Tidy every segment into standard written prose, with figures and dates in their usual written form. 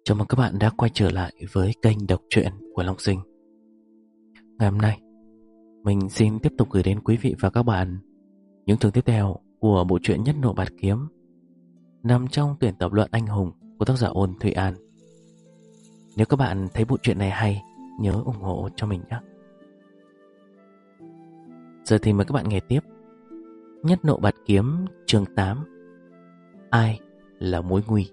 Chào mừng các bạn đã quay trở lại với kênh đọc truyện của Long Sinh. Ngày hôm nay, mình xin tiếp tục gửi đến quý vị và các bạn những chương tiếp theo của bộ truyện Nhất Nộ Bạt Kiếm, nằm trong tuyển tập luận anh hùng của tác giả Ôn Thụy An. Nếu các bạn thấy bộ truyện này hay, nhớ ủng hộ cho mình nhé. Giờ thì mời các bạn nghe tiếp Nhất Nộ Bạt Kiếm chương 8. Ai là mối nguy?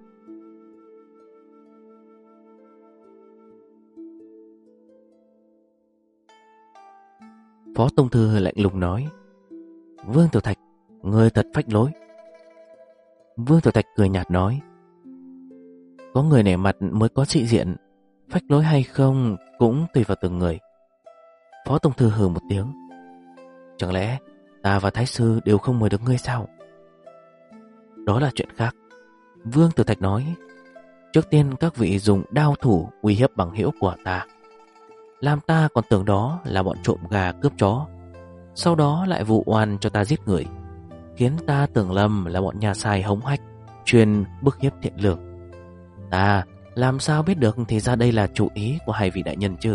Phó Tông Thư lạnh lùng nói: Vương Tiểu Thạch, người thật phách lối. Vương Tiểu Thạch cười nhạt nói: Có người nể mặt mới có sĩ diện, phách lối hay không cũng tùy vào từng người. Phó Tông Thư hừ một tiếng: Chẳng lẽ ta và Thái Sư đều không mời được ngươi sao? Đó là chuyện khác. Vương Tiểu Thạch nói: Trước tiên các vị dùng đao thủ uy hiếp bằng hữu của ta, làm ta còn tưởng đó là bọn trộm gà cướp chó, sau đó lại vụ oan cho ta giết người, khiến ta tưởng lầm là bọn nhà sai hống hách, chuyên bức hiếp thiện lương. Ta làm sao biết được thì ra đây là chủ ý của hai vị đại nhân chứ?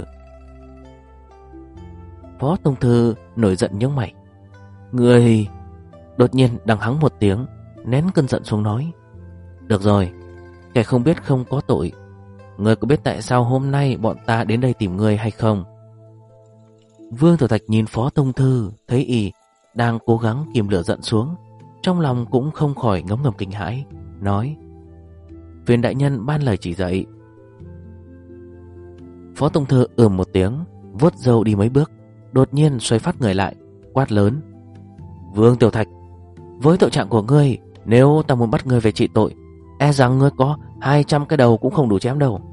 Phó Tông Thư nổi giận nhướng mày: Người... Đột nhiên đằng hắng một tiếng, nén cơn giận xuống nói: Được rồi, kẻ không biết không có tội. Ngươi có biết tại sao hôm nay bọn ta đến đây tìm ngươi hay không? Vương Tiểu Thạch nhìn Phó Tông Thư, thấy y đang cố gắng kìm lửa giận xuống, trong lòng cũng không khỏi ngấm ngầm kinh hãi, nói: Viên đại nhân ban lời chỉ dạy. Phó Tông Thư một tiếng, vuốt râu đi mấy bước, đột nhiên xoay phát người lại, quát lớn: Vương Tiểu Thạch, với tội trạng của ngươi, nếu ta muốn bắt ngươi về trị tội, e rằng ngươi có 200 cái đầu cũng không đủ chém đâu.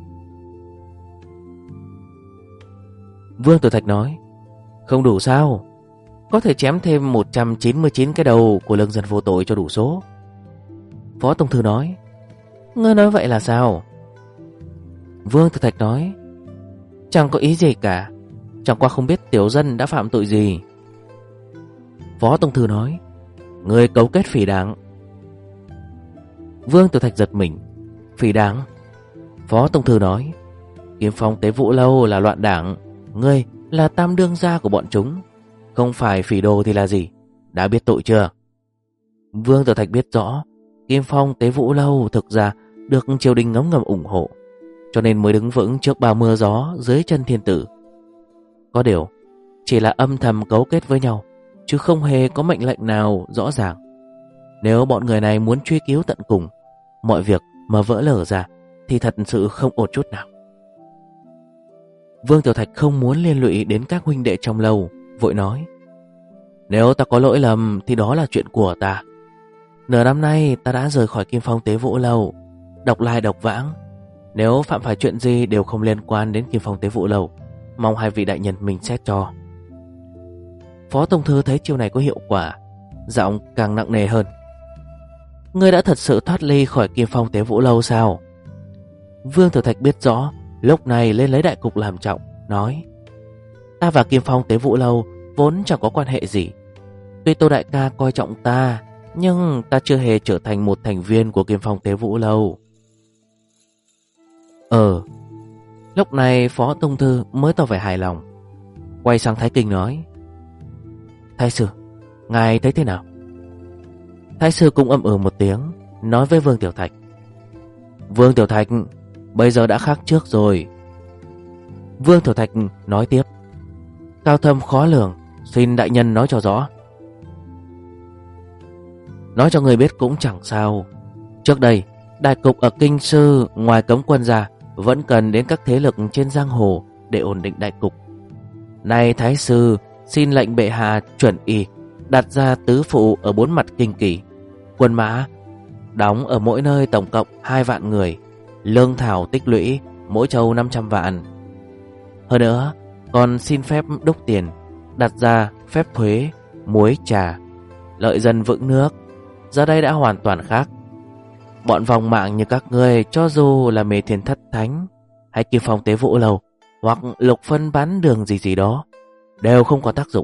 Vương Tiểu Thạch nói: Không đủ sao? Có thể chém thêm 199 cái đầu của lương dân vô tội cho đủ số. Phó Tông Thư nói: Ngươi nói vậy là sao? Vương Tiểu Thạch nói: Chẳng có ý gì cả, chẳng qua không biết tiểu dân đã phạm tội gì. Phó Tông Thư nói: Ngươi cấu kết phỉ đảng. Vương Tiểu Thạch giật mình: Phỉ đảng? Phó Tông Thư nói: Kiếm Phong Tế Vũ Lâu là loạn đảng, ngươi là tam đương gia của bọn chúng, không phải phỉ đồ thì là gì? Đã biết tội chưa? Vương Tiểu Thạch biết rõ Kiếm Phong Tế Vũ Lâu thực ra được triều đình ngấm ngầm ủng hộ, cho nên mới đứng vững trước bao mưa gió dưới chân thiên tử. Có điều chỉ là âm thầm cấu kết với nhau, chứ không hề có mệnh lệnh nào rõ ràng. Nếu bọn người này muốn truy cứu tận cùng, mọi việc mà vỡ lở ra thì thật sự không ổn chút nào. Vương Tiểu Thạch không muốn liên lụy đến các huynh đệ trong lâu, vội nói: Nếu ta có lỗi lầm thì đó là chuyện của ta. Nửa năm nay ta đã rời khỏi Kim Phong Tế Vũ Lâu, độc lai độc vãng. Nếu phạm phải chuyện gì đều không liên quan đến Kim Phong Tế Vũ Lâu, mong hai vị đại nhân mình xét cho. Phó Tông Thư thấy chiêu này có hiệu quả, giọng càng nặng nề hơn: Ngươi đã thật sự thoát ly khỏi Kim Phong Tế Vũ Lâu sao? Vương Tiểu Thạch biết rõ lúc này lên lấy đại cục làm trọng, nói: Ta và Kim Phong Tế Vũ Lâu vốn chẳng có quan hệ gì. Tuy Tô đại ca coi trọng ta, nhưng ta chưa hề trở thành một thành viên của Kim Phong Tế Vũ Lâu. Lúc này Phó Tông Thư mới tỏ vẻ hài lòng, quay sang Thái Kinh nói: Thái sư, ngài thấy thế nào? Thái sư cũng một tiếng, nói với Vương Tiểu Thạch: Vương Tiểu Thạch, bây giờ đã khác trước rồi. Vương Tiểu Thạch nói tiếp: Cao thâm khó lường, xin đại nhân nói cho rõ. Nói cho người biết cũng chẳng sao. Trước đây đại cục ở Kinh Sư ngoài cấm quân ra, vẫn cần đến các thế lực trên giang hồ để ổn định đại cục. Nay Thái sư xin lệnh bệ hạ chuẩn y đặt ra tứ phụ ở 4 mặt kinh kỳ, quân mã đóng ở mỗi nơi tổng cộng 2 vạn người, lương thảo tích lũy mỗi châu 500 vạn. Hơn nữa còn xin phép đúc tiền, đặt ra phép thuế muối trà, lợi dân vững nước. Giờ đây đã hoàn toàn khác. Bọn vòng mạng như các ngươi, cho dù là Mê Thiên Thất Thánh hay Kim Phong Tế Vũ Lâu hoặc Lục Phân Bán Đường gì đó, đều không có tác dụng.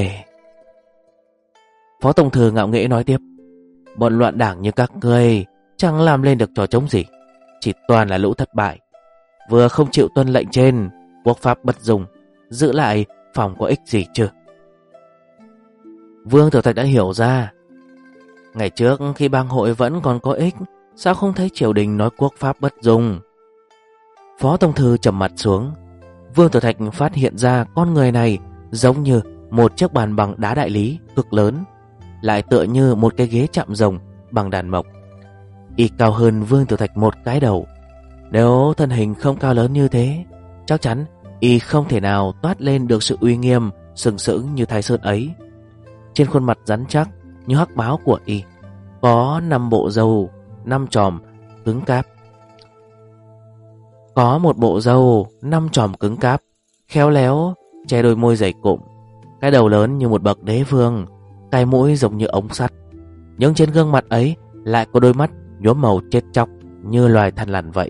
Phó Tông Thư ngạo nghễ nói tiếp: Bọn loạn đảng như các ngươi chẳng làm lên được trò trống gì. Chỉ toàn là lũ thất bại, vừa không chịu tuân lệnh trên, quốc pháp bất dung, giữ lại phòng có ích gì chứ. Vương Tiểu Thạch đã hiểu ra. Ngày trước khi bang hội vẫn còn có ích, sao không thấy triều đình nói quốc pháp bất dung? Phó Tông Thư trầm mặt xuống. Vương Tiểu Thạch phát hiện ra con người này giống như một chiếc bàn bằng đá đại lý cực lớn, lại tựa như một cái ghế chạm rồng bằng đàn mộc. Y cao hơn Vương Tiểu Thạch một cái đầu. Nếu thân hình không cao lớn như thế, chắc chắn Y không thể nào toát lên được sự uy nghiêm sừng sững như Thái Sơn ấy. Trên khuôn mặt rắn chắc như hắc báo của Y có 5 bộ râu 5 chòm cứng cáp. Có một bộ râu 5 chòm cứng cáp, khéo léo che đôi môi dày cụm, cái đầu lớn như một bậc đế vương, cái mũi giống như ống sắt. Nhưng trên gương mặt ấy lại có đôi mắt nhuốm màu chết chóc như loài thằn lằn vậy.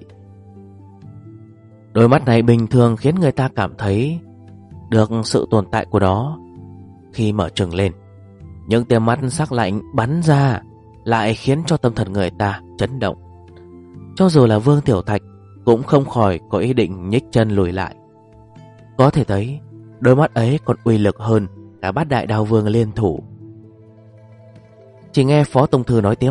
Đôi mắt này bình thường khiến người ta cảm thấy được sự tồn tại của nó. Khi mở trừng lên, những tia mắt sắc lạnh bắn ra lại khiến cho tâm thần người ta chấn động. Cho dù là Vương Tiểu Thạch cũng không khỏi có ý định nhích chân lùi lại. Có thể thấy đôi mắt ấy còn uy lực hơn cả Bát Đại Đao Vương liên thủ. Chỉ nghe Phó Tông Thư nói tiếp: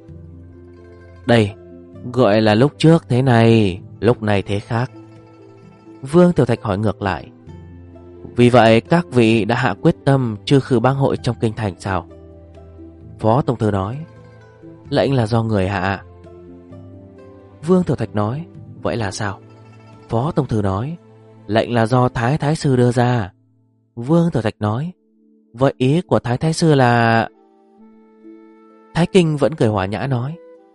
đây gọi là lúc trước thế này, lúc này thế khác. Vương Tiểu Thạch hỏi ngược lại: vì vậy các vị đã hạ quyết tâm trừ khử bang hội trong kinh thành sao? Phó Tông Thư nói: lệnh là do người hạ. Vương Tiểu Thạch nói: vậy là sao? Phó Tông Thư nói: lệnh là do Thái Sư đưa ra. Vương Tiểu Thạch nói: vậy ý của Thái Sư là... Thái Kinh vẫn cười hòa nhã nói: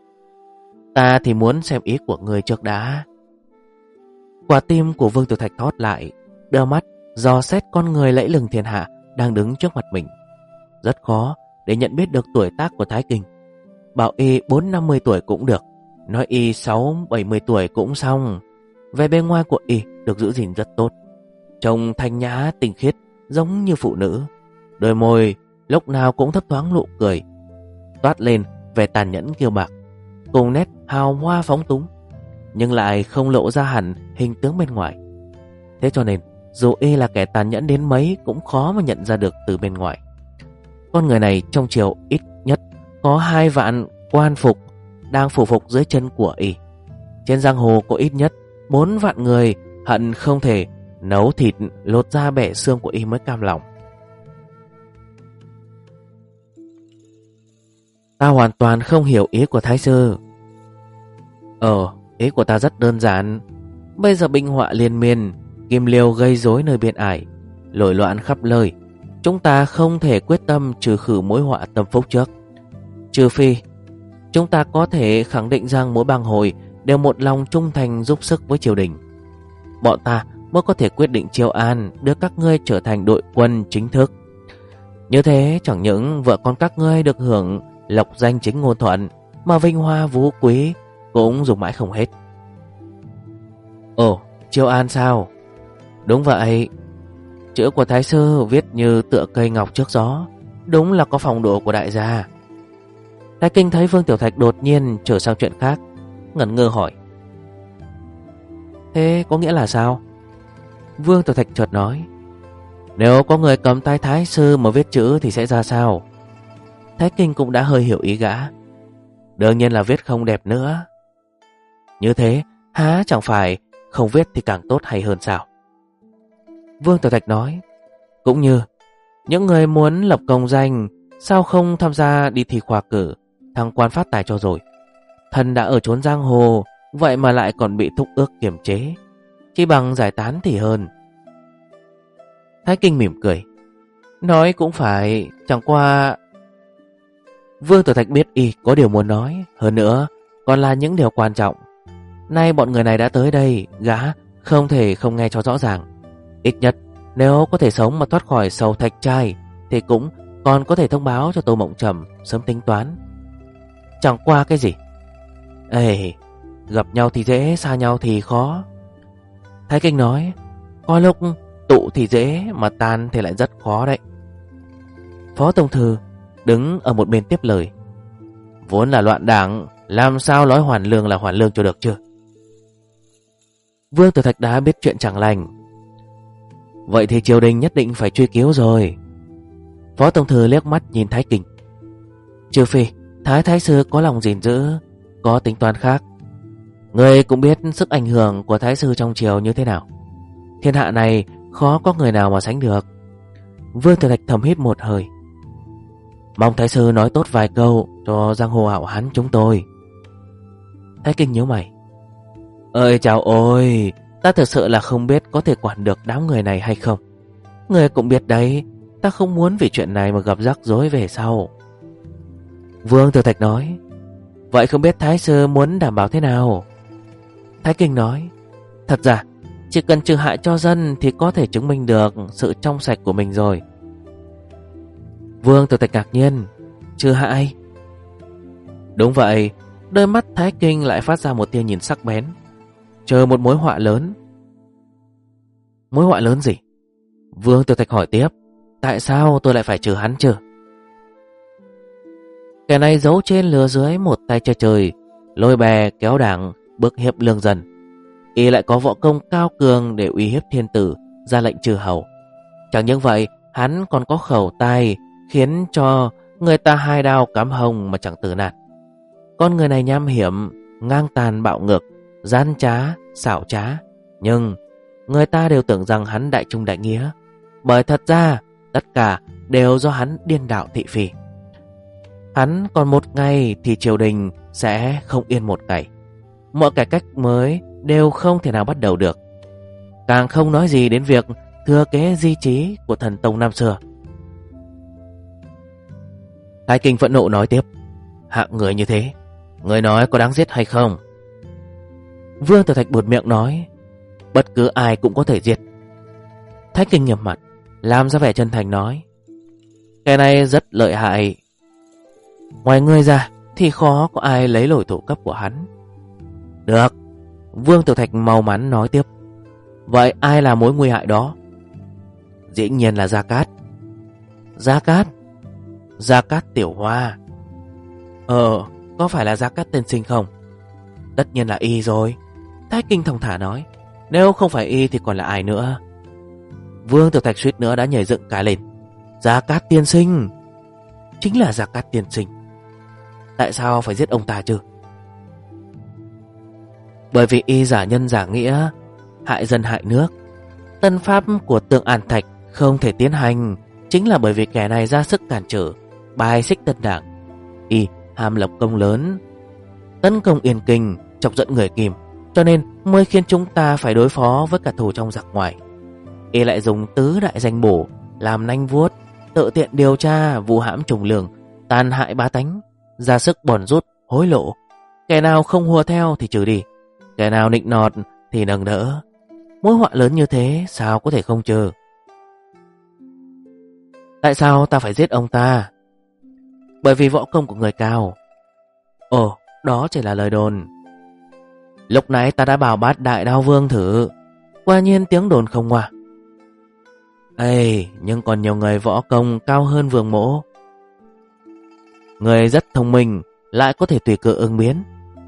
ta thì muốn xem ý của người trước đã. Quả tim của Vương Tiểu Thạch thót lại, đeo mắt dò xét con người lẫy lừng thiên hạ đang đứng trước mặt mình. Rất khó để nhận biết được tuổi tác của Thái Kinh. Bảo Y 4-50 tuổi cũng được, nói Y 6-70 tuổi cũng xong. Vẻ bề ngoài của Y được giữ gìn rất tốt, trông thanh nhã tinh khiết giống như phụ nữ. Đôi môi lúc nào cũng thấp thoáng nụ cười, toát lên vẻ tàn nhẫn kiêu bạc, cùng nét hào hoa phóng túng, nhưng lại không lộ ra hẳn hình tướng bên ngoài. Thế cho nên dù Y là kẻ tàn nhẫn đến mấy cũng khó mà nhận ra được từ bên ngoài. Con người này trong triều ít nhất có 2 vạn quan phục đang phủ phục dưới chân của Y. Trên giang hồ có ít nhất 4 vạn người hận không thể nấu thịt lột da bẻ xương của Y mới cam lòng. Ta hoàn toàn không hiểu ý của Thái Sư. Ý của ta rất đơn giản. Bây giờ binh họa liên miên, kim liêu gây rối nơi biên ải, nổi loạn khắp nơi. Chúng ta không thể quyết tâm trừ khử mối họa tâm phúc trước. Trừ phi chúng ta có thể khẳng định rằng mỗi bang hội đều một lòng trung thành giúp sức với triều đình, bọn ta mới có thể quyết định chiêu an đưa các ngươi trở thành đội quân chính thức. Như thế chẳng những vợ con các ngươi được hưởng lộc danh chính ngôn thuận, mà vinh hoa phú quý cũng dùng mãi không hết. Chiêu an sao? Đúng vậy. Chữ của Thái Sư viết như tựa cây ngọc trước gió, đúng là có phong độ của đại gia. Thái Kinh thấy Vương Tiểu Thạch đột nhiên trở sang chuyện khác, ngẩn ngơ hỏi: thế có nghĩa là sao? Vương Tiểu Thạch chợt nói: nếu có người cầm tay Thái Sư mà viết chữ thì sẽ ra sao? Thái Kinh cũng đã hơi hiểu ý gã. Đương nhiên là viết không đẹp nữa. Như thế há chẳng phải không viết thì càng tốt hay hơn sao? Vương Tiểu Thạch nói: cũng như những người muốn lập công danh, sao không tham gia đi thi khoa cử, thăng quan phát tài cho rồi. Thần đã ở chốn giang hồ, vậy mà lại còn bị thúc ước kiềm chế, chỉ bằng giải tán thì hơn. Thái Kinh mỉm cười: nói cũng phải, chẳng qua... Vương Tiểu Thạch biết Y có điều muốn nói, hơn nữa còn là những điều quan trọng. Nay bọn người này đã tới đây, gã không thể không nghe cho rõ ràng. Ít nhất nếu có thể sống mà thoát khỏi sầu thạch trai thì cũng còn có thể thông báo cho Tô Mộng Trầm sớm tính toán. Chẳng qua cái gì? Gặp nhau thì dễ, xa nhau thì khó. Thái Kinh nói: có lúc tụ thì dễ, mà tan thì lại rất khó đấy. Phó Tông Thư đứng ở một bên tiếp lời: vốn là loạn đảng, làm sao nói hoàn lương là hoàn lương cho được chứ? Vương Tử Thạch đã biết chuyện chẳng lành. Vậy thì triều đình nhất định phải truy cứu rồi. Phó Tổng Thư liếc mắt nhìn Thái Kinh. Trừ phi Thái sư có lòng gìn giữ, có tính toán khác. Người cũng biết sức ảnh hưởng của Thái sư trong triều như thế nào. Thiên hạ này khó có người nào mà sánh được. Vương Tử Thạch thầm hít một hơi. Mong Thái sư nói tốt vài câu cho giang hồ hảo hán chúng tôi. Thái Kinh nhíu mày. Ơi chào ôi, ta thật sự là không biết có thể quản được đám người này hay không. Người cũng biết đấy, ta không muốn vì chuyện này mà gặp rắc rối về sau. Vương Tử Thạch nói. Vậy không biết Thái sư muốn đảm bảo thế nào? Thái Kinh nói. Thật ra chỉ cần trừ hại cho dân thì có thể chứng minh được sự trong sạch của mình rồi. Vương Tử Thạch ngạc nhiên. Trừ hại? Đúng vậy. Đôi mắt Thái Kinh lại phát ra một tia nhìn sắc bén. Chờ một mối họa lớn. Mối họa lớn gì? Vương Tử Thạch hỏi tiếp. Tại sao tôi lại phải trừ hắn chứ? Kẻ này giấu trên lừa dưới, một tay che trời, lôi bè kéo đảng, bức hiếp lương dân. Y lại có võ công cao cường để uy hiếp thiên tử, ra lệnh trừ hầu. Chẳng những vậy, hắn còn có khẩu tài khiến cho người ta hai đao cắm hông mà chẳng tử nạn. Con người này nham hiểm, ngang tàn bạo ngược, gian trá, xảo trá. Nhưng người ta đều tưởng rằng hắn đại trung đại nghĩa, bởi thật ra tất cả đều do hắn điên đạo thị phi. Hắn còn một ngày thì triều đình sẽ không yên một ngày. Mọi cải cách mới đều không thể nào bắt đầu được. Càng không nói gì đến việc thừa kế di trí của thần tông năm xưa. Thái Kinh phẫn nộ nói tiếp. Hạng người như thế, người nói có đáng giết hay không? Vương Tử Thạch buột miệng nói. Bất cứ ai cũng có thể giết. Thái Kinh nghiêm mặt, làm ra vẻ chân thành nói. Cái này rất lợi hại. Ngoài ngươi ra thì khó có ai lấy nổi thủ cấp của hắn. Được. Vương Tử Thạch mau mắn nói tiếp. Vậy ai là mối nguy hại đó? Dĩ nhiên là Gia Cát. Gia Cát? Gia Cát Tiểu Hoa. Có phải là Gia Cát tiên sinh không? Tất nhiên là y rồi. Thái Kinh thong thả nói. Nếu không phải y thì còn là ai nữa? Vương Tử Thạch suýt nữa đã nhảy dựng cả lên. Gia Cát tiên sinh. Chính là Gia Cát tiên sinh. Tại sao phải giết ông ta chứ? Bởi vì y giả nhân giả nghĩa, hại dân hại nước. Tân pháp của Tượng An Thạch không thể tiến hành, chính là bởi vì kẻ này ra sức cản trở, bài xích tân đảng. Y ham lập công lớn, tấn công Yên Kinh, chọc giận người Kim, cho nên mới khiến chúng ta phải đối phó với cả thù trong giặc ngoài. Y lại dùng tứ đại danh bổ làm nanh vuốt, tự tiện điều tra, vu hãm trùng lường, tàn hại bá tánh, ra sức bòn rút, hối lộ. Kẻ nào không hùa theo thì trừ đi, kẻ nào nịnh nọt thì nâng đỡ. Mối họa lớn như thế sao có thể không trừ? Tại sao ta phải giết ông ta? Bởi vì võ công của người cao. Ồ, đó chỉ là lời đồn. Lúc nãy ta đã bảo Bát Đại Đao Vương thử, quả nhiên tiếng đồn không ngoa. Ê, nhưng còn nhiều người võ công cao hơn Vương Mỗ. Người rất thông minh, lại có thể tùy cơ ứng biến.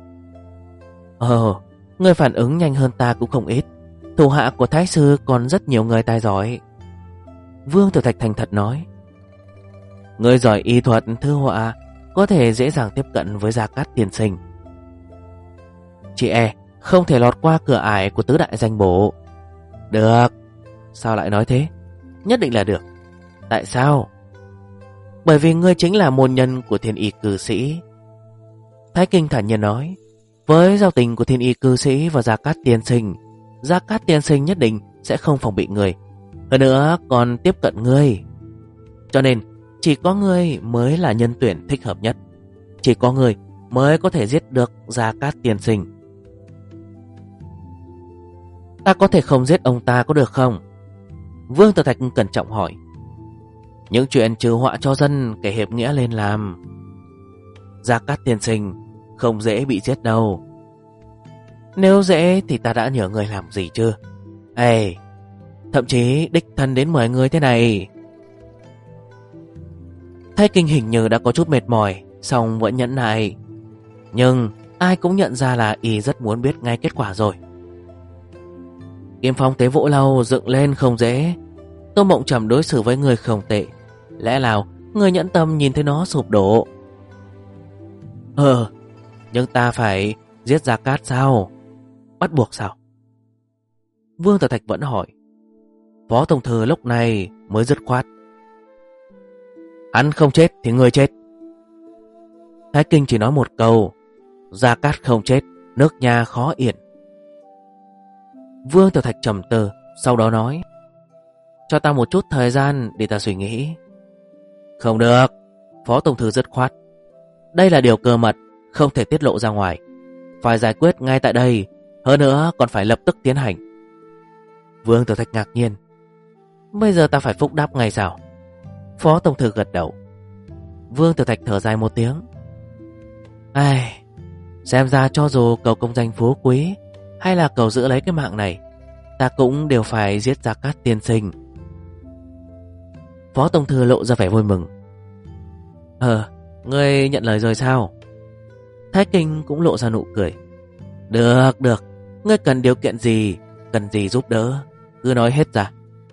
Người phản ứng nhanh hơn ta cũng không ít. Thủ hạ của Thái sư còn rất nhiều người tài giỏi. Vương Tử Thạch thành thật nói. Người giỏi y thuật thư họa, có thể dễ dàng tiếp cận với Gia Cát tiên sinh. Chị không thể lọt qua cửa ải của tứ đại danh bổ. Được. Sao lại nói thế? Nhất định là được. Tại sao? Bởi vì ngươi chính là môn nhân của thiên y cư sĩ. Thái Kinh thản nhiên nói. Với giao tình của thiên y cư sĩ và Gia Cát tiên sinh, Gia Cát tiên sinh nhất định sẽ không phòng bị người, hơn nữa còn tiếp cận ngươi. Cho nên chỉ có ngươi mới là nhân tuyển thích hợp nhất. Chỉ có ngươi mới có thể giết được Gia Cát tiên sinh. Ta có thể không giết ông ta có được không? Vương Tử Thạch cẩn trọng hỏi. Những chuyện trừ họa cho dân kẻ hiệp nghĩa lên làm. Gia Cát tiên sinh không dễ bị giết đâu. Nếu dễ thì ta đã nhờ người làm gì chưa? Thậm chí đích thân đến 10 người thế này. Thái Kinh hình như đã có chút mệt mỏi, song vẫn nhẫn nại. Nhưng ai cũng nhận ra là y rất muốn biết ngay kết quả rồi. Kim phong tế vũ lâu dựng lên không dễ. Tô Mộng Trầm đối xử với người không tệ, lẽ nào người nhẫn tâm nhìn thấy nó sụp đổ? Nhưng ta phải giết Gia Cát sao? Bắt buộc sao? Vương Tiểu Thạch vẫn hỏi. Phó Tổng Thư lúc này mới dứt khoát. Hắn không chết thì người chết. Thái Kinh chỉ nói một câu: Gia Cát không chết, nước nhà khó yên. Vương Tiểu Thạch trầm tư, sau đó nói: cho ta một chút thời gian để ta suy nghĩ. Không được, Phó Tổng Thư dứt khoát. Đây là điều cơ mật, không thể tiết lộ ra ngoài. Phải giải quyết ngay tại đây, hơn nữa còn phải lập tức tiến hành. Vương Tiểu Thạch ngạc nhiên. Bây giờ ta phải phúc đáp ngay sao? Phó Tổng Thư gật đầu. Vương Tiểu Thạch thở dài một tiếng. Ai, xem ra cho dù cầu công danh phú quý hay là cầu giữ lấy cái mạng này, ta cũng đều phải giết Gia Cát tiên sinh. Phó Tổng Thư lộ ra vẻ vui mừng. Ngươi nhận lời rồi sao? Thái Kinh cũng lộ ra nụ cười. Được, ngươi cần điều kiện gì, cần gì giúp đỡ, cứ nói hết ra.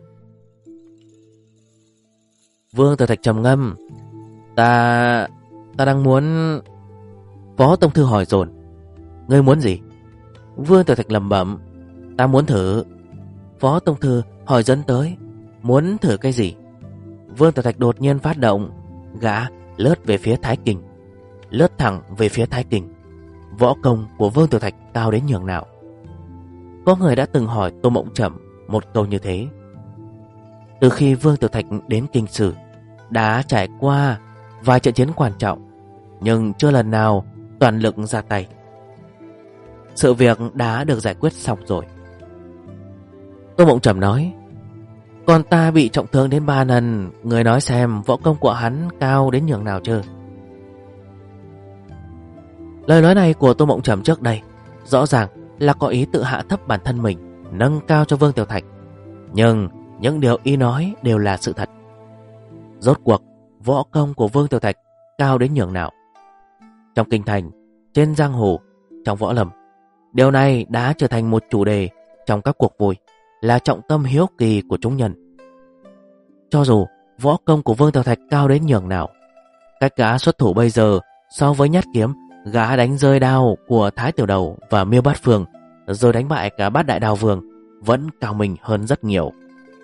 Vương Tiểu Thạch trầm ngâm. Ta đang muốn... Phó Tổng Thư hỏi dồn. Ngươi muốn gì? Vương Tiểu Thạch lẩm bẩm. Ta muốn thử. Phó Tổng Thư hỏi dẫn tới. Muốn thử cái gì? Vương Tiểu Thạch đột nhiên phát động. Gã lướt về phía Thái Kinh, lướt thẳng về phía Thái Kinh. Võ công của Vương Tiểu Thạch cao đến nhường nào? Có người đã từng hỏi Tô Mộng Trầm một câu như thế. Từ khi Vương Tiểu Thạch đến Kinh Sử, đã trải qua vài trận chiến quan trọng, nhưng chưa lần nào toàn lực ra tay. Sự việc đã được giải quyết xong rồi. Tô Mộng Trầm nói: còn ta bị trọng thương đến 3 lần, người nói xem võ công của hắn cao đến nhường nào chưa? Lời nói này của Tô Mộng Trầm trước đây rõ ràng là có ý tự hạ thấp bản thân mình, nâng cao cho Vương Tiểu Thạch. Nhưng những điều y nói đều là sự thật. Rốt cuộc võ công của Vương Tiểu Thạch cao đến nhường nào? Trong kinh thành, trên giang hồ, trong võ lâm, điều này đã trở thành một chủ đề trong các cuộc vui, là trọng tâm hiếu kỳ của chúng nhân. Cho dù võ công của Vương Tiểu Thạch cao đến nhường nào, cách gã xuất thủ bây giờ so với nhát kiếm gã đánh rơi đao của Thái Tiểu Đầu và Miêu Bát Phương, rồi đánh bại cả Bát Đại Đao Vương, vẫn cao mình hơn rất nhiều.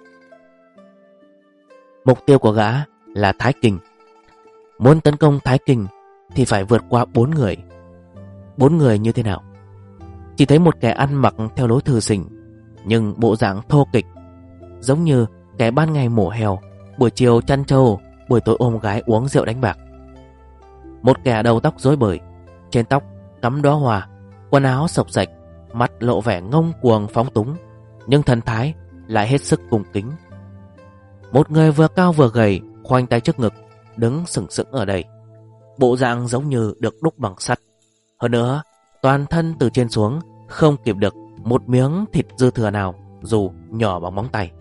Mục tiêu của gã là Thái Kinh. Muốn tấn công Thái Kinh thì phải vượt qua 4 người. 4 người như thế nào? Chỉ thấy một kẻ ăn mặc theo lối thư sinh, nhưng bộ dạng thô kịch, giống như kẻ ban ngày mổ heo, buổi chiều chăn trâu, buổi tối ôm gái uống rượu đánh bạc. Một kẻ đầu tóc rối bời, trên tóc cắm đóa hoa, quần áo xộc xệch, mắt lộ vẻ ngông cuồng phóng túng, nhưng thần thái lại hết sức cung kính. Một người vừa cao vừa gầy, khoanh tay trước ngực, đứng sừng sững ở đây, bộ dạng giống như được đúc bằng sắt. Hơn nữa, toàn thân từ trên xuống không kịp được một miếng thịt dư thừa nào, dù nhỏ bằng móng tay.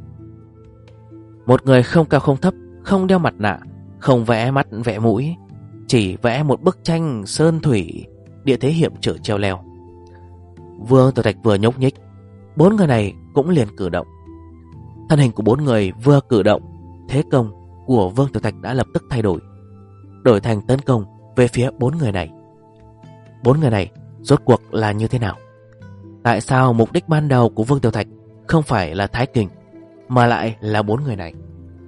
Một người không cao không thấp, không đeo mặt nạ, không vẽ mắt vẽ mũi, chỉ vẽ một bức tranh sơn thủy, địa thế hiểm trở treo leo. Vương Tiểu Thạch vừa nhúc nhích, 4 người này cũng liền cử động. Thân hình của 4 người vừa cử động, thế công của Vương Tiểu Thạch đã lập tức thay đổi thành tấn công về phía 4 người này. 4 người này rốt cuộc là như thế nào? Tại sao mục đích ban đầu của Vương Tiểu Thạch không phải là Thái Kinh, mà lại là 4 người này?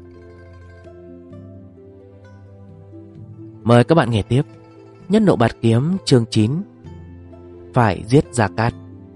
Mời các bạn nghe tiếp Nhân Nộ Bạt Kiếm chương 9, phải giết Gia Cát.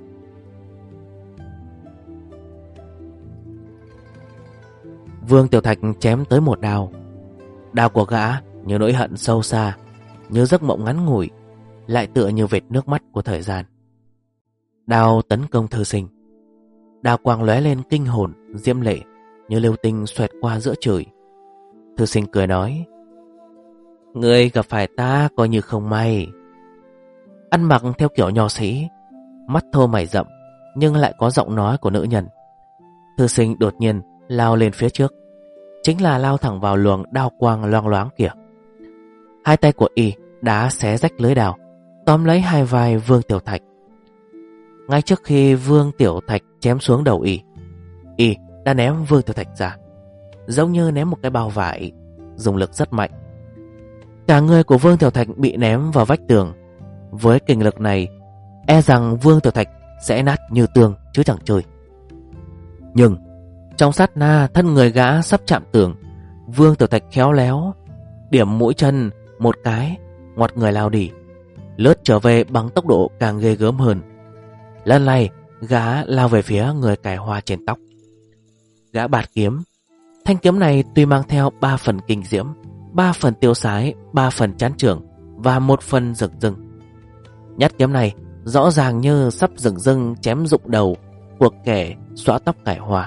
Vương Tiểu Thạch chém tới một đao. Đao của gã như nỗi hận sâu xa, như giấc mộng ngắn ngủi, lại tựa như vệt nước mắt của thời gian. Đao tấn công thư sinh. Đao quang lóe lên kinh hồn, diễm lệ, như lưu tinh xoẹt qua giữa trời. Thư sinh cười nói: Ngươi gặp phải ta coi như không may. Ăn mặc theo kiểu nho sĩ, mắt thô mày rậm, nhưng lại có giọng nói của nữ nhân. Thư sinh đột nhiên lao lên phía trước, chính là lao thẳng vào luồng đao quang loang loáng kia. Hai tay của y đã xé rách lưới đao, tóm lấy hai vai Vương Tiểu Thạch. Ngay trước khi Vương Tiểu Thạch chém xuống đầu y đã ném Vương Tiểu Thạch ra, giống như ném một cái bao vải, dùng lực rất mạnh. Cả người của Vương Tiểu Thạch bị ném vào vách tường. Với kình lực này, e rằng Vương Tiểu Thạch sẽ nát như tường chứ chẳng chơi. Nhưng trong sát na thân người gã sắp chạm tường, Vương Tiểu Thạch khéo léo điểm mũi chân một cái, ngoặt người lao đi, lướt trở về bằng tốc độ càng ghê gớm hơn. Lần này gã lao về phía người cài hoa trên tóc. Gã bạt kiếm. Thanh kiếm này tuy mang theo 3 phần kinh diễm, 3 phần tiêu sái, 3 phần chán trường và 1 phần rực rưng. Nhát kiếm này rõ ràng như sắp rừng rưng chém rụng đầu của kẻ xõa tóc cài hoa.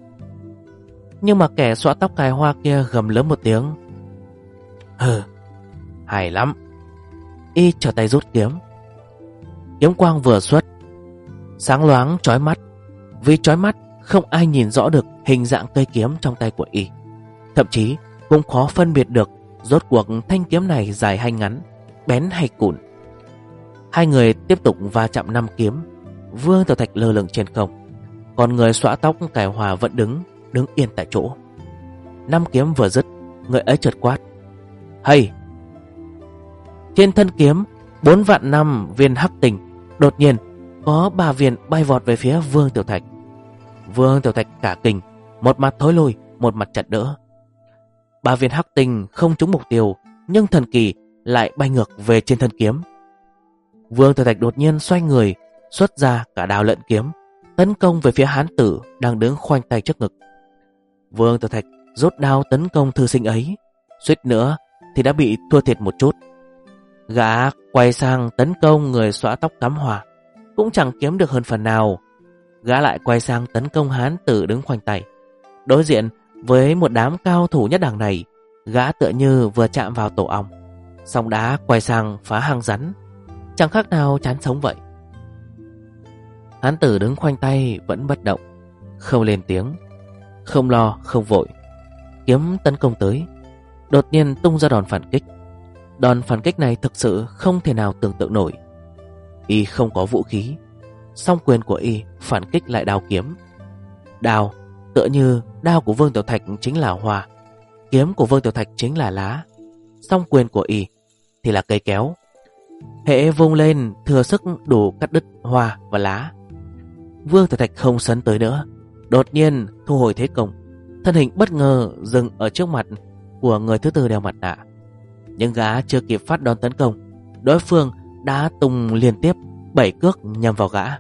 Nhưng mà kẻ xõa tóc cài hoa kia gầm lớn một tiếng. Hừ, hay lắm. Y trở tay rút kiếm. Kiếm quang vừa xuất, sáng loáng chói mắt. Vì chói mắt, không ai nhìn rõ được hình dạng cây kiếm trong tay của y. Thậm chí cũng khó phân biệt được rốt cuộc thanh kiếm này dài hay ngắn, bén hay cùn. Hai người tiếp tục va chạm 5 kiếm. Vương Tiểu Thạch lơ lửng trên không, còn người xõa tóc cài hoa vẫn đứng yên tại chỗ. 5 kiếm vừa dứt, người ấy chợt quát: Hay! Trên thân kiếm 4 vạn năm viên hắc tinh, đột nhiên có 3 viên bay vọt về phía Vương Tiểu Thạch. Vương Tiểu Thạch cả kinh, một mặt thối lui, một mặt chặn đỡ. 3 viên hắc tinh không trúng mục tiêu, nhưng thần kỳ lại bay ngược về trên thân kiếm. Vương Tiểu Thạch đột nhiên xoay người, xuất ra cả đao lẫn kiếm, tấn công về phía hán tử đang đứng khoanh tay trước ngực. Vương Tiểu Thạch rút đao tấn công thư sinh ấy, suýt nữa thì đã bị thua thiệt một chút. Gã quay sang tấn công người xõa tóc cắm hoa, cũng chẳng kiếm được hơn phần nào. Gã lại quay sang tấn công hán tử đứng khoanh tay. Đối diện với một đám cao thủ nhất đẳng này, gã tựa như vừa chạm vào tổ ong, xong đã quay sang phá hang rắn, chẳng khác nào chán sống vậy. Hán tử đứng khoanh tay vẫn bất động, không lên tiếng, không lo không vội. Kiếm tấn công tới, đột nhiên tung ra đòn phản kích. Đòn phản kích này thực sự không thể nào tưởng tượng nổi. Y không có vũ khí, song quyền của y phản kích lại đao kiếm. Đao tựa như đao của Vương Tiểu Thạch chính là hoa, kiếm của Vương Tiểu Thạch chính là lá, song quyền của y thì là cây kéo. Hễ vung lên thừa sức đủ cắt đứt hoa và lá. Vương Tiểu Thạch không sấn tới nữa, đột nhiên thu hồi thế công, thân hình bất ngờ dừng ở trước mặt của người thứ tư đeo mặt nạ. Nhưng gã chưa kịp phát đòn tấn công, đối phương đã tung liên tiếp 7 cước nhằm vào gã.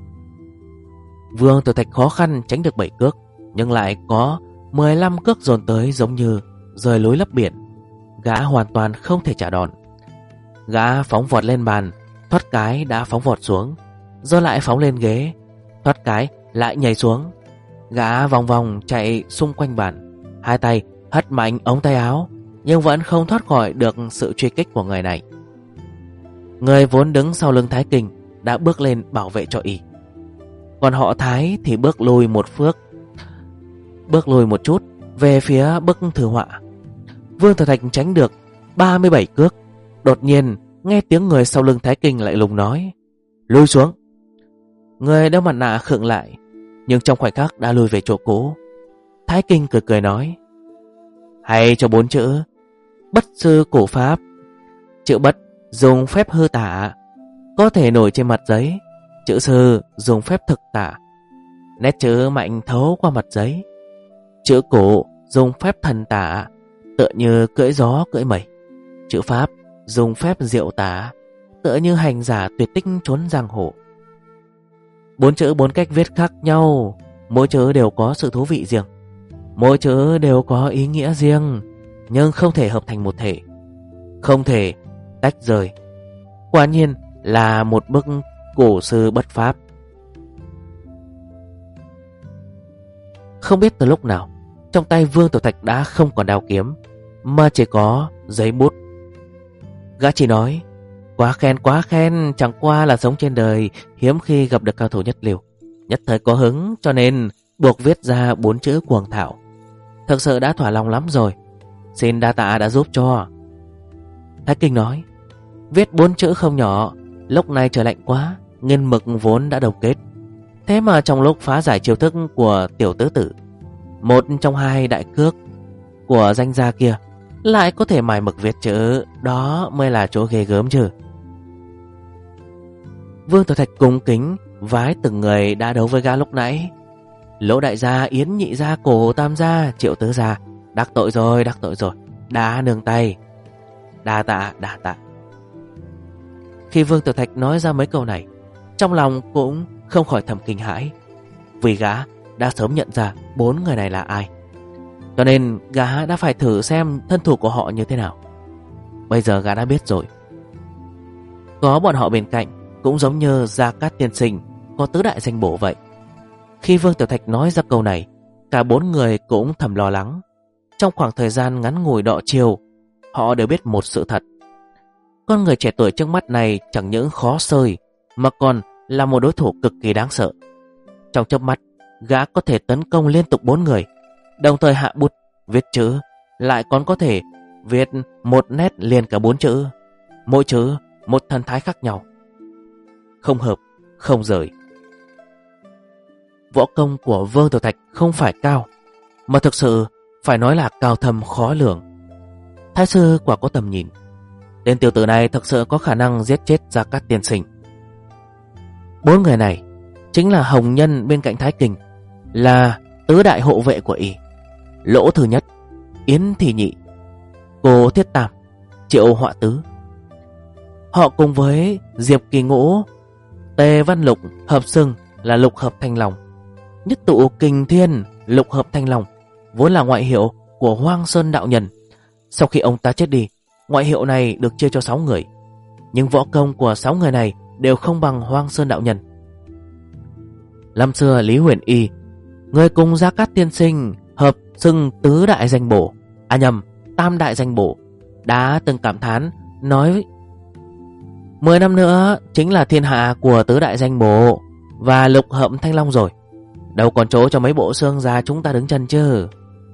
Vương Tiểu Thạch khó khăn tránh được 7 cước, nhưng lại có 15 cước dồn tới giống như rời lối lấp biển. Gã hoàn toàn không thể trả đòn. Gã phóng vọt lên bàn, thoát cái đã phóng vọt xuống, rồi lại phóng lên ghế, thoát cái lại nhảy xuống. Gã vòng vòng chạy xung quanh bàn, hai tay hất mạnh ống tay áo, nhưng vẫn không thoát khỏi được sự truy kích của người này. Người vốn đứng sau lưng Thái Kinh đã bước lên bảo vệ cho y, còn họ Thái thì bước lùi một chút về phía bức thư họa. Vương Tiểu Thạch tránh được 37 cước. Đột nhiên nghe tiếng người sau lưng Thái Kinh lại lùng nói: Lùi xuống. Người đeo mặt nạ khựng lại, nhưng trong khoảnh khắc đã lùi về chỗ cũ. Thái Kinh cười cười nói: Hay cho 4 chữ bất sư cổ pháp. Chữ bất dùng phép hư tả, có thể nổi trên mặt giấy. Chữ sư dùng phép thực tả, nét chữ mạnh thấu qua mặt giấy. Chữ cổ dùng phép thần tả, tựa như cưỡi gió cưỡi mây. Chữ pháp dùng phép diệu tả, tựa như hành giả tuyệt tích trốn giang hồ. 4 chữ 4 cách viết khác nhau, mỗi chữ đều có sự thú vị riêng, mỗi chữ đều có ý nghĩa riêng, nhưng không thể hợp thành một thể, không thể tách rời. Quả nhiên là một bức cổ sư bất pháp. Không biết từ lúc nào, trong tay Vương Tiểu Thạch đã không còn đao kiếm, mà chỉ có giấy bút. Gã chỉ nói: quá khen, chẳng qua là sống trên đời hiếm khi gặp được cao thủ nhất流, nhất thời có hứng cho nên buộc viết ra 4 chữ cuồng thảo. Thực sự đã thỏa lòng lắm rồi, xin đa tạ đã giúp cho. Thái Kinh nói: Viết 4 chữ không nhỏ, Lúc này trời lạnh quá, nghiên mực vốn đã đồng kết. Thế mà trong lúc phá giải chiêu thức của tiểu tứ tử, một trong hai đại cước của danh gia kia lại có thể mài mực viết chữ, đó mới là chỗ ghê gớm chứ. Vương Tiểu Thạch cung kính vái từng người đã đấu với gã lúc nãy. Lỗ đại gia, Yến nhị gia, Cổ tam gia, Triệu tứ gia, đắc tội rồi, đã nương tay. Đa tạ. Khi Vương Tiểu Thạch nói ra mấy câu này, trong lòng cũng không khỏi thầm kinh hãi, vì gã đã sớm nhận ra 4 người này là ai. Cho nên gã đã phải thử xem thân thủ của họ như thế nào. Bây giờ gã đã biết rồi. Có bọn họ bên cạnh, cũng giống như Gia Cát tiên sinh có tứ đại danh bổ vậy. Khi Vương Tiểu Thạch nói ra câu này, cả 4 người cũng thầm lo lắng. Trong khoảng thời gian ngắn ngủi đọ chiều, họ đều biết một sự thật. Con người trẻ tuổi trước mắt này chẳng những khó sơi, mà còn là một đối thủ cực kỳ đáng sợ. Trong chớp mắt, gã có thể tấn công liên tục 4 người, đồng thời hạ bút viết chữ, lại còn có thể viết một nét liền cả 4 chữ, mỗi chữ một thần thái khác nhau, không hợp, không rời. Võ công của Vương Tiểu Thạch không phải cao, mà thực sự phải nói là cao thâm khó lường. Thái sư quả có tầm nhìn. Tên tiểu tử này thực sự có khả năng giết chết Gia Cát tiên sinh. 4 người này chính là Hồng Nhân bên cạnh Thái Kinh, là tứ đại hộ vệ của y: Lỗ thứ nhất, Yến thị nhị, Cô thiết tam, Triệu họa tứ. Họ cùng với Diệp Kỳ Ngũ, Tề Văn Lục hợp xưng là Lục Hợp Thanh Long. Nhất tụ Kình Thiên, Lục Hợp Thanh Long vốn là ngoại hiệu của Hoang Sơn đạo nhân. Sau khi ông ta chết đi, ngoại hiệu này được chia cho 6 người, nhưng võ công của 6 người này đều không bằng Hoang Sơn đạo nhân. Năm xưa Lý Huyền Y, người cùng Gia Cát tiên sinh hợp xưng tứ đại danh bổ, tam đại danh bổ, đã từng cảm thán nói 10 năm nữa chính là thiên hạ của tứ đại danh bổ và Lục Hợp Thanh Long rồi, đâu còn chỗ cho mấy bộ xương già chúng ta đứng chân chứ.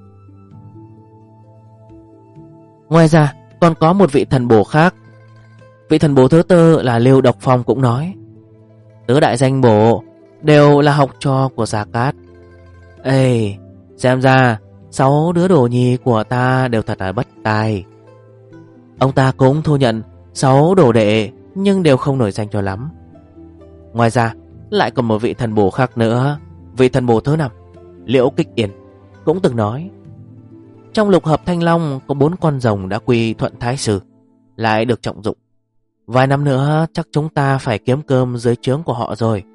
Ngoài ra còn có một vị thần bổ khác. Vị thần bổ thứ tư là Liêu Độc Phong cũng nói tứ đại danh bổ đều là học trò của Gia Cát. Ê, xem ra 6 đứa đồ nhi của ta đều thật là bất tài. Ông ta cũng thu nhận 6 đồ đệ, nhưng đều không nổi danh cho lắm. Ngoài ra lại còn một vị thần bổ khác nữa. Vị thần bổ thứ 5, Liễu Kích Yên, cũng từng nói trong Lục Hợp Thanh Long có 4 con rồng đã quy thuận thái sư, lại được trọng dụng. Vài năm nữa chắc chúng ta phải kiếm cơm dưới trướng của họ rồi.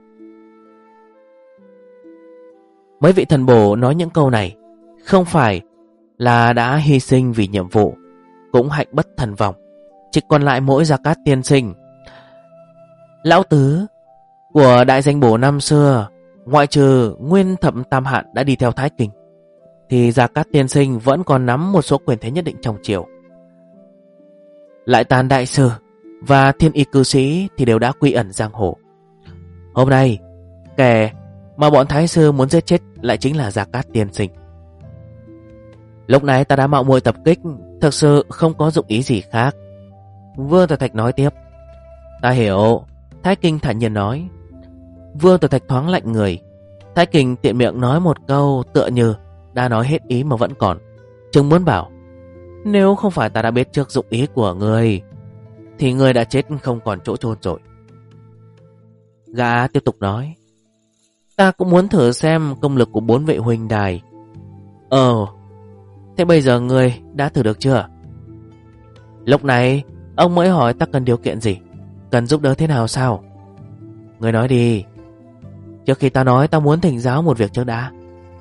Mấy vị thần bổ nói những câu này không phải là đã hy sinh vì nhiệm vụ, cũng hạnh bất thần vong. Chỉ còn lại mỗi Gia Cát tiên sinh. Lão tứ của đại danh bổ năm xưa, ngoại trừ Nguyên Thập Tam Hạn đã đi theo Thái Kinh, thì Gia Cát tiên sinh vẫn còn nắm một số quyền thế nhất định trong triều. Lại Tàn đại sư và Thiên Y cư sĩ thì đều đã quy ẩn giang hồ. Hôm nay kẻ mà bọn thái sư muốn giết chết lại chính là Gia Cát tiên sinh. Lúc này ta đã mạo muội tập kích, thực sự không có dụng ý gì khác. Vương Tiểu Thạch nói tiếp. Ta hiểu. Thái Kinh thản nhiên nói. Vương Tiểu Thạch thoáng lạnh người. Thái Kinh tiện miệng nói một câu tựa như đã nói hết ý mà vẫn còn, chừng muốn bảo nếu không phải ta đã biết trước dụng ý của người thì người đã chết không còn chỗ chôn rồi. Gã tiếp tục nói. Ta cũng muốn thử xem công lực của 4 vị huynh đài. Thế bây giờ ngươi đã thử được chưa? Lúc này ông mới hỏi ta cần điều kiện gì, cần giúp đỡ thế nào sao? Ngươi nói đi. Trước khi ta nói, ta muốn thỉnh giáo một việc trước đã.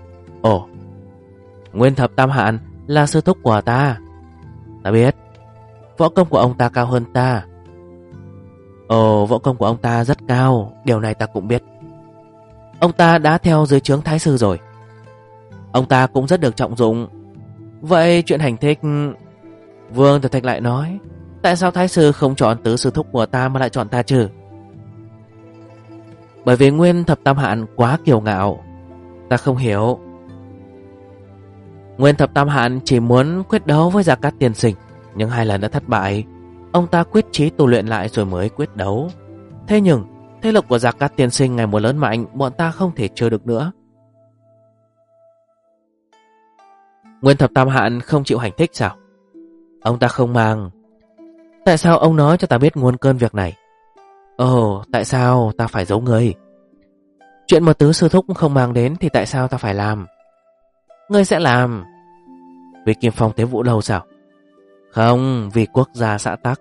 Nguyên Thập Tam Hạn là sư thúc của ta. Ta biết. Võ công của ông ta cao hơn ta. Võ công của ông ta rất cao, điều này ta cũng biết. Ông ta đã theo dưới trướng thái sư rồi. Ông ta cũng rất được trọng dụng. Vậy chuyện hành thích... Vương Tiểu Thạch lại nói, tại sao thái sư không chọn tứ sư thúc của ta mà lại chọn ta chứ? Bởi vì Nguyên Thập Tam Hạn quá kiêu ngạo. Ta không hiểu. Nguyên Thập Tam Hạn chỉ muốn quyết đấu với Gia Cát tiên sinh, nhưng 2 lần đã thất bại. Ông ta quyết chí tu luyện lại rồi mới quyết đấu. Thế nhưng thế lực của Gia Cát tiên sinh ngày một lớn mạnh, bọn ta không thể chờ được nữa. Nguyên Thập Tam Hạn không chịu hành thích sao? Ông ta không mang. Tại sao ông nói cho ta biết nguồn cơn việc này? Ồ, tại sao ta phải giấu người? Chuyện mà tứ sư thúc không mang đến thì tại sao ta phải làm? Ngươi sẽ làm vì Kim Phong Tế Vũ Lâu sao? Không, vì quốc gia xã tắc.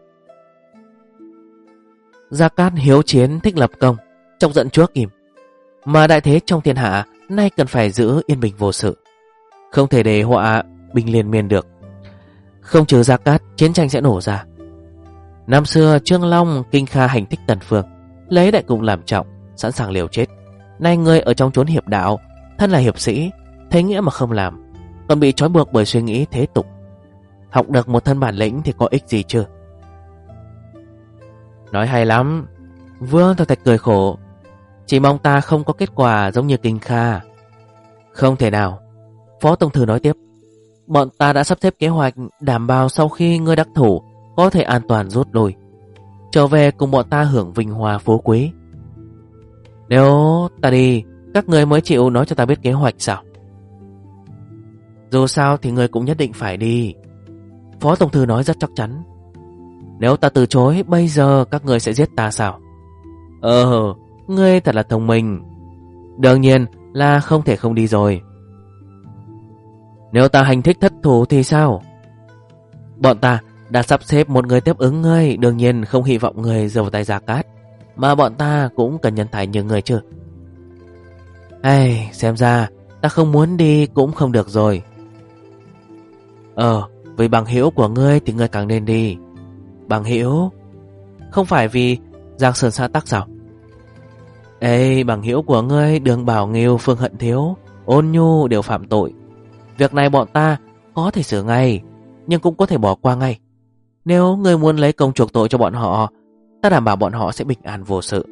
Gia Cát hiếu chiến thích lập công, chọc giận chúa Kim. Mà đại thế trong thiên hạ nay cần phải giữ yên bình vô sự, không thể để họa binh liên miên được. Không trừ Gia Cát, chiến tranh sẽ nổ ra. Năm xưa Trương Long Kinh Kha hành thích Tần Phương, lấy đại cục làm trọng, sẵn sàng liều chết. Nay ngươi ở trong chốn hiệp đạo, thân là hiệp sĩ, thấy nghĩa mà không làm, còn bị trói buộc bởi suy nghĩ thế tục. Học được một thân bản lĩnh thì có ích gì chứ? Nói hay lắm. Vương Thạch Thạch cười khổ. Chỉ mong ta không có kết quả giống như Kinh Kha. Không thể nào. Phó Tông Thư nói tiếp. Bọn ta đã sắp xếp kế hoạch đảm bảo sau khi ngươi đắc thủ có thể an toàn rút lui, trở về cùng bọn ta hưởng vinh hoa phú quý. Nếu ta đi, các ngươi mới chịu nói cho ta biết kế hoạch sao? Dù sao thì ngươi cũng nhất định phải đi. Phó Tổng Thư nói rất chắc chắn. Nếu ta từ chối, bây giờ các ngươi sẽ giết ta sao? Ngươi thật là thông minh. Đương nhiên là không thể không đi rồi. Nếu ta hành thích thất thủ thì sao? Bọn ta đã sắp xếp một người tiếp ứng ngươi, đương nhiên không hy vọng ngươi rời vào tay Gia Cát, mà bọn ta cũng cần nhân tài như ngươi chứ. Xem ra ta không muốn đi cũng không được rồi. Vì bằng hữu của ngươi thì ngươi càng nên đi. Bằng hữu? Không phải vì Giang Sơn xã tắc sao? Bằng hữu của ngươi Đường Bảo Nghiêu, Phương Hận Thiếu, Ôn Nhu đều phạm tội. Việc này bọn ta có thể xử ngay, nhưng cũng có thể bỏ qua ngay. Nếu ngươi muốn lấy công chuộc tội cho bọn họ, ta đảm bảo bọn họ sẽ bình an vô sự.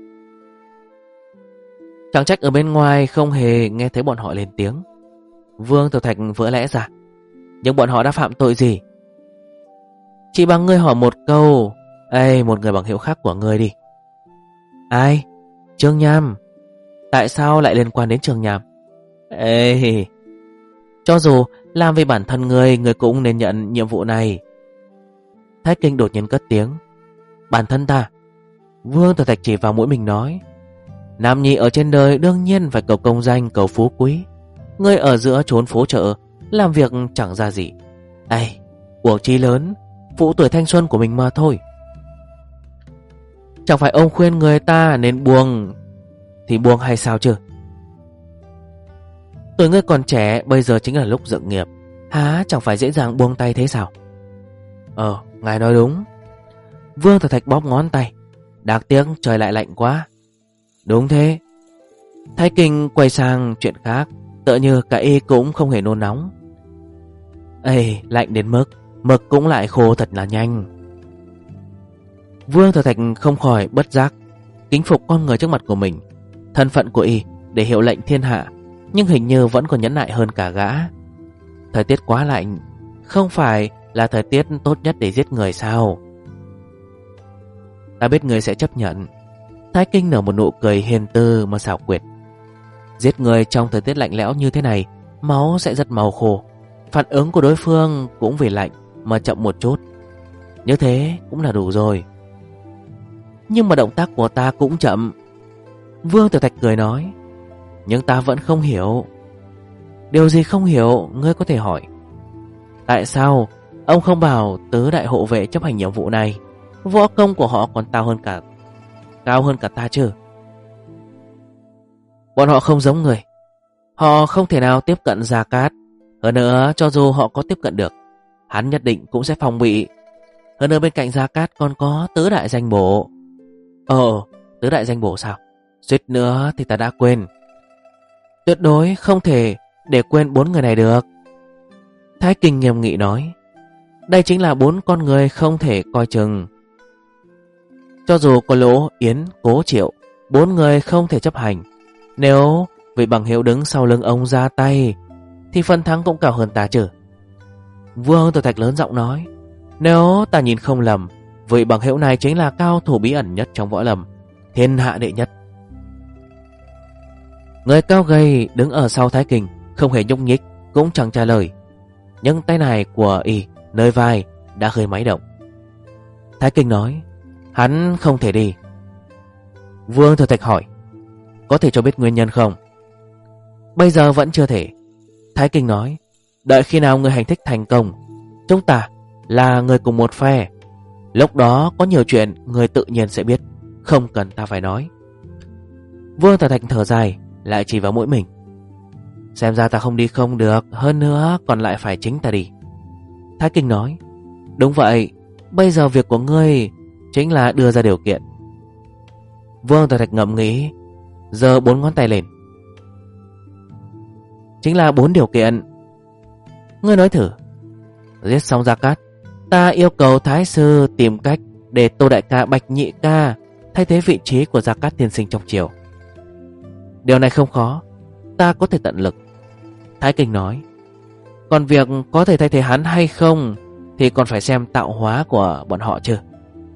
Chẳng trách ở bên ngoài không hề nghe thấy bọn họ lên tiếng. Vương Tiểu Thạch vỡ lẽ ra. Nhưng bọn họ đã phạm tội gì? Chỉ bằng ngươi hỏi một câu. Một người bằng hữu khác của ngươi đi. Ai? Trương Nham. Tại sao lại liên quan đến Trương Nham? Cho dù làm vì bản thân ngươi cũng nên nhận nhiệm vụ này. Thái Kinh đột nhiên cất tiếng. Bản thân ta? Vương Tiểu Thạch chỉ vào mũi mình nói. Nam nhi ở trên đời đương nhiên phải cầu công danh, cầu phú quý. Ngươi ở giữa trốn phố chợ, làm việc chẳng ra gì. Cuộc chí lớn, phụ tuổi thanh xuân của mình mà thôi. Chẳng phải ông khuyên người ta nên buông thì buông hay sao chứ? Tuổi ngươi còn trẻ, bây giờ chính là lúc dựng nghiệp, há chẳng phải dễ dàng buông tay thế sao? Ngài nói đúng. Vương Tiểu Thạch bóp ngón tay. Đáng tiếc trời lại lạnh quá. Đúng thế. Thái Kinh quay sang chuyện khác, tựa như cả y cũng không hề nôn nóng. Lạnh đến mức mực cũng lại khô thật là nhanh. Vương Tiểu Thạch không khỏi bất giác kính phục con người trước mặt của mình. Thân phận của y để hiệu lệnh thiên hạ, nhưng hình như vẫn còn nhẫn nại hơn cả gã. Thời tiết quá lạnh, không phải là thời tiết tốt nhất để giết người sao? Ta biết người sẽ chấp nhận. Thái Kinh nở một nụ cười hiền từ mà xảo quyệt. Giết người trong thời tiết lạnh lẽo như thế này, máu sẽ rất mau khô, phản ứng của đối phương cũng vì lạnh mà chậm một chút. Như thế cũng là đủ rồi. Nhưng mà động tác của ta cũng chậm. Vương Tiểu Thạch cười nói. Nhưng ta vẫn không hiểu. Điều gì không hiểu, ngươi có thể hỏi. Tại sao ông không bảo tứ đại hộ vệ chấp hành nhiệm vụ này? Võ công của họ còn cao hơn cả ta chứ. Bọn họ không giống người. Họ không thể nào tiếp cận Gia Cát. Hơn nữa, cho dù họ có tiếp cận được, hắn nhất định cũng sẽ phòng bị. Hơn nữa bên cạnh Gia Cát còn có tứ đại danh bổ. Tứ đại danh bổ sao? Suýt nữa thì ta đã quên. Tuyệt đối không thể để quên 4 người này được. Thái Kinh nghiêm nghị nói. Đây chính là 4 con người không thể coi chừng. Cho dù có Lỗ, Yến, Cố Triệu, 4 người không thể chấp hành. Nếu vị bằng hữu đứng sau lưng ông ra tay, thì phần thắng cũng cao hơn ta chứ. Vương Tiểu Thạch lớn giọng nói. Nếu ta nhìn không lầm, vị bằng hữu này chính là cao thủ bí ẩn nhất trong võ lâm. thiên hạ đệ nhất. Người cao gầy đứng ở sau Thái Kình không hề nhúc nhích, cũng chẳng trả lời. Nhưng tay này của y nơi vai đã hơi máy động. Thái Kình nói, hắn không thể đi. Vương Thừa Thạch hỏi, có thể cho biết nguyên nhân không? Bây giờ vẫn chưa thể. Thái Kình nói, đợi khi nào người hành thích thành công, chúng ta là người cùng một phe, lúc đó có nhiều chuyện người tự nhiên sẽ biết, không cần ta phải nói. Vương Thừa Thạch thở dài, lại chỉ vào mũi mình. Xem ra ta không đi không được, hơn nữa còn lại phải chính ta đi. Thái Kình nói, đúng vậy, bây giờ việc của ngươi chính là đưa ra điều kiện. Vương Thừa Thạch ngẫm nghĩ, giơ 4 ngón tay lên. Chính là 4 điều kiện. Ngươi nói thử. Giết xong Gia Cát, ta yêu cầu Thái Sư tìm cách để Tô Đại Ca, Bạch Nhị Ca thay thế vị trí của Gia Cát tiên sinh trong triều. Điều này không khó, ta có thể tận lực. Thái Kình nói, còn việc có thể thay thế hắn hay không thì còn phải xem tạo hóa của bọn họ chứ.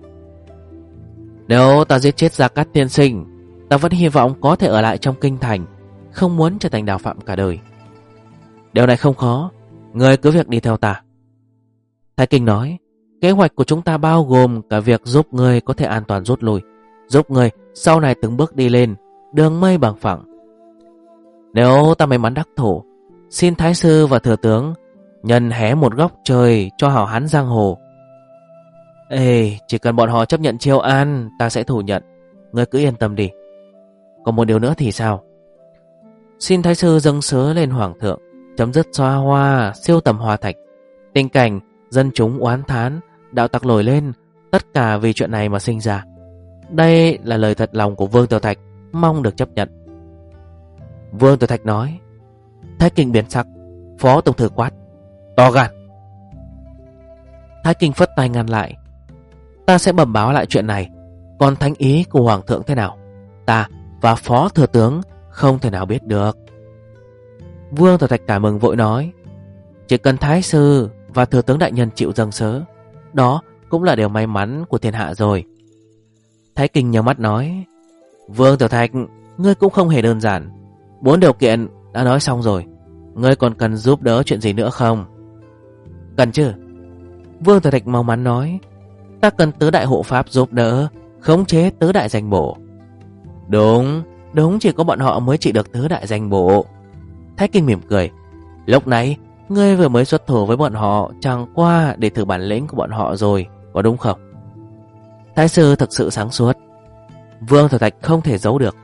Nếu ta giết chết Gia Cát tiên sinh, ta vẫn hy vọng có thể ở lại trong kinh thành, không muốn trở thành đào phạm cả đời. Điều này không khó, người cứ việc đi theo ta. Thái Kình nói, kế hoạch của chúng ta bao gồm cả việc giúp người có thể an toàn rút lui, giúp người sau này từng bước đi lên đường mây bằng phẳng. Nếu ta may mắn đắc thủ, xin Thái Sư và Thừa Tướng nhân hé một góc trời cho hảo hán giang hồ. Chỉ cần bọn họ chấp nhận chiêu an, ta sẽ thủ nhận. Ngươi cứ yên tâm đi. Còn một điều nữa thì sao? Xin Thái Sư dâng sớ lên Hoàng thượng, chấm dứt xoa hoa, siêu tầm hoa thạch. Tình cảnh dân chúng oán thán, đạo tặc nổi lên, tất cả vì chuyện này mà sinh ra. Đây là lời thật lòng của Vương Tiểu Thạch, mong được chấp nhận. Vương Tiểu Thạch nói. Thái Kình biến sắc, Phó Tổng Thư quát, to gan. Thái Kình phất tay ngăn lại. Ta sẽ bẩm báo lại chuyện này, còn thánh ý của Hoàng thượng thế nào, ta và Phó Thừa Tướng không thể nào biết được. Vương Tiểu Thạch cảm mừng vội nói, chỉ cần Thái Sư và Thừa Tướng đại nhân chịu dâng sớ, đó cũng là điều may mắn của thiên hạ rồi. Thái Kình nhíu mắt nói, Vương Tiểu Thạch, ngươi cũng không hề đơn giản. 4 điều kiện đã nói xong rồi, ngươi còn cần giúp đỡ chuyện gì nữa không? Cần chứ. Vương Tiểu Thạch mau mắn nói, ta cần tứ đại hộ pháp giúp đỡ khống chế tứ đại danh bộ. Đúng, chỉ có bọn họ mới trị được tứ đại danh bộ. Thái Kinh mỉm cười, lúc nãy ngươi vừa mới xuất thủ với bọn họ chẳng qua để thử bản lĩnh của bọn họ rồi, có đúng không? Thái Sư thực sự sáng suốt. Vương Tiểu Thạch không thể giấu được.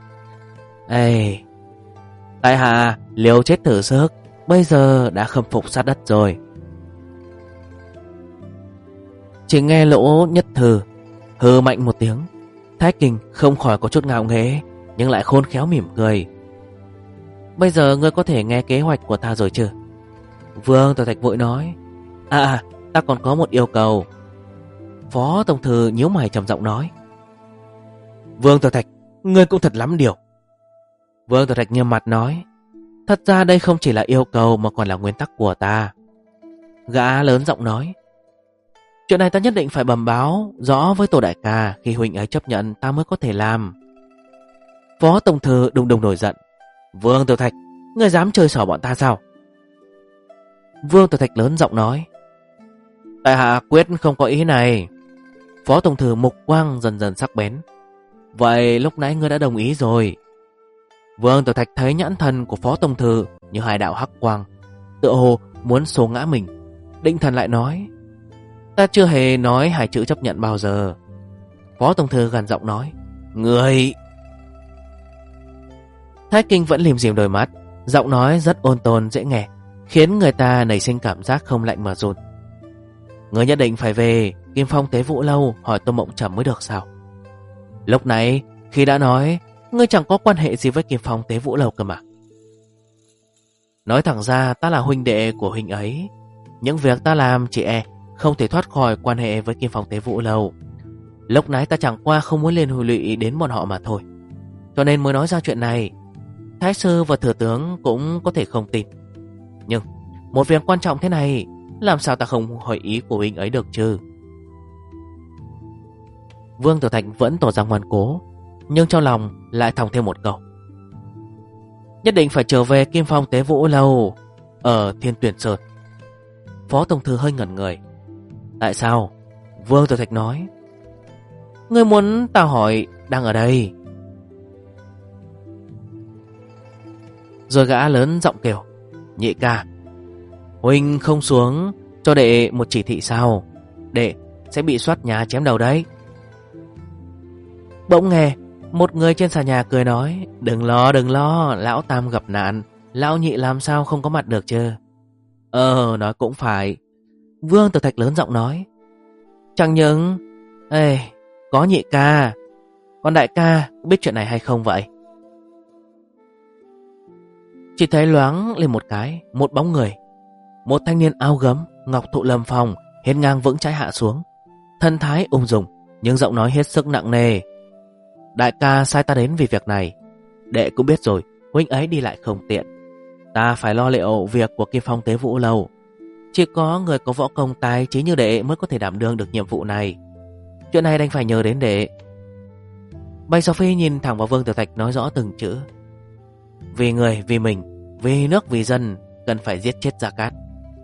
Tại hạ liều chết thử sức, bây giờ đã khâm phục sát đất rồi. Chỉ nghe Lỗ Nhất Thư hừ mạnh một tiếng, Thái Kinh không khỏi có chút ngạo nghễ, nhưng lại khôn khéo mỉm cười. Bây giờ ngươi có thể nghe kế hoạch của ta rồi chứ? Vương Tiểu Thạch vội nói, ta còn có một yêu cầu. Phó Tổng Thư nhíu mày trầm giọng nói. Vương Tiểu Thạch, ngươi cũng thật lắm điều. Vương Tiểu Thạch nghiêm mặt nói, thật ra đây không chỉ là yêu cầu mà còn là nguyên tắc của ta. Gã lớn giọng nói, chuyện này ta nhất định phải bẩm báo rõ với Tổ Đại Ca, khi huynh ấy chấp nhận ta mới có thể làm. Phó Tổng Thư đùng đùng nổi giận, Vương Tiểu Thạch, ngươi dám chơi xỏ bọn ta sao? Vương Tiểu Thạch lớn giọng nói, tại hạ quyết không có ý này. Phó Tổng Thư mục quang dần dần sắc bén, vậy lúc nãy ngươi đã đồng ý rồi. Vương Tiểu Thạch thấy nhãn thần của Phó Tổng Thư như hai đạo hắc quang, tựa hồ muốn xô ngã mình. Định thần lại nói, ta chưa hề nói hai chữ chấp nhận bao giờ. Phó Tổng Thư gằn giọng nói, ngươi. Thái Kinh vẫn lim dim đôi mắt, giọng nói rất ôn tồn dễ nghe, khiến người ta nảy sinh cảm giác không lạnh mà run. Ngươi nhất định phải về Kim Phong Tế Vũ Lâu hỏi Tô Mộng Trầm mới được sao? Lúc nãy khi đã nói ngươi chẳng có quan hệ gì với Kim Phong Tế Vũ Lâu cơ mà. Nói thẳng ra ta là huynh đệ của huynh ấy, những việc ta làm chỉ không thể thoát khỏi quan hệ với Kim Phong Tế Vũ Lâu. Lúc nãy ta chẳng qua không muốn liên hồi lụy đến bọn họ mà thôi, cho nên mới nói ra chuyện này. Thái Sư và Thừa Tướng cũng có thể không tin, nhưng một việc quan trọng thế này, làm sao ta không hỏi ý của huynh ấy được chứ? Vương Tiểu Thạch vẫn tỏ ra ngoan cố, nhưng trong lòng lại thòng thêm một câu: nhất định phải trở về Kim Phong Tế Vũ Lâu ở Thiên Tuyển Sơn. Phó Tổng Thư hơi ngẩn người. Tại sao? Vương Tiểu Thạch nói: ngươi muốn tao hỏi đang ở đây. Rồi gã lớn giọng kêu: nhị ca, huynh không xuống cho đệ một chỉ thị sao? Đệ sẽ bị soát nhà chém đầu đấy. Bỗng nghe một người trên xà nhà cười nói: đừng lo, lão tam gặp nạn, lão nhị làm sao không có mặt được chứ? Nói cũng phải. Vương Tiểu Thạch lớn giọng nói: chẳng những có nhị ca, còn đại ca biết chuyện này hay không vậy? Chỉ thấy loáng lên một cái, một bóng người, một thanh niên áo gấm, ngọc thụ lâm phong, hiên ngang vững chãi hạ xuống, thân thái ung dung, nhưng giọng nói hết sức nặng nề: đại ca sai ta đến vì việc này. Đệ cũng biết rồi, huynh ấy đi lại không tiện, ta phải lo liệu việc của Kim Phong Tế Vũ Lâu. Chỉ có người có võ công tài trí như đệ mới có thể đảm đương được nhiệm vụ này. Chuyện này đành phải nhờ đến đệ. Bạch Sophie nhìn thẳng vào Vương Tiểu Thạch, nói rõ từng chữ: vì người, vì mình, vì nước, vì dân, cần phải giết chết Gia Cát.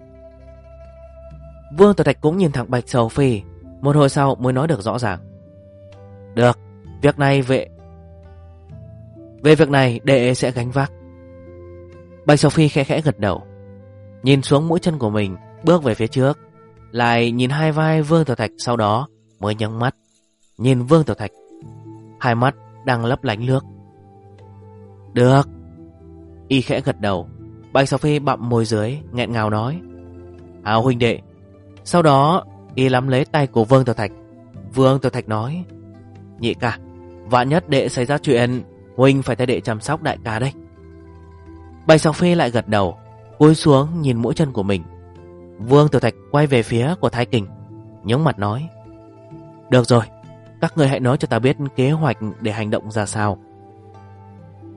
Vương Tiểu Thạch cũng nhìn thẳng Bạch Sophie, một hồi sau mới nói được rõ ràng: được, việc này về việc này đệ sẽ gánh vác. Bạch Sophie khẽ khẽ gật đầu, nhìn xuống mũi chân của mình, bước về phía trước, lại nhìn hai vai Vương Tiểu Thạch, sau đó mới nhắm mắt nhìn Vương Tiểu Thạch, hai mắt đang lấp lánh nước. Được. Y khẽ gật đầu. Bạch Sophie bặm môi dưới, nghẹn ngào nói: hào huynh đệ. Sau đó Y nắm lấy tay của Vương Tiểu Thạch. Vương Tiểu Thạch nói: nhị ca, vạn nhất đệ xảy ra chuyện, huynh phải thay đệ chăm sóc đại ca đấy. Bạch Sophie lại gật đầu, cúi xuống nhìn mũi chân của mình. Vương Tiểu Thạch quay về phía của Thái Kình, nhướng mặt nói: được rồi, các người hãy nói cho ta biết kế hoạch để hành động ra sao.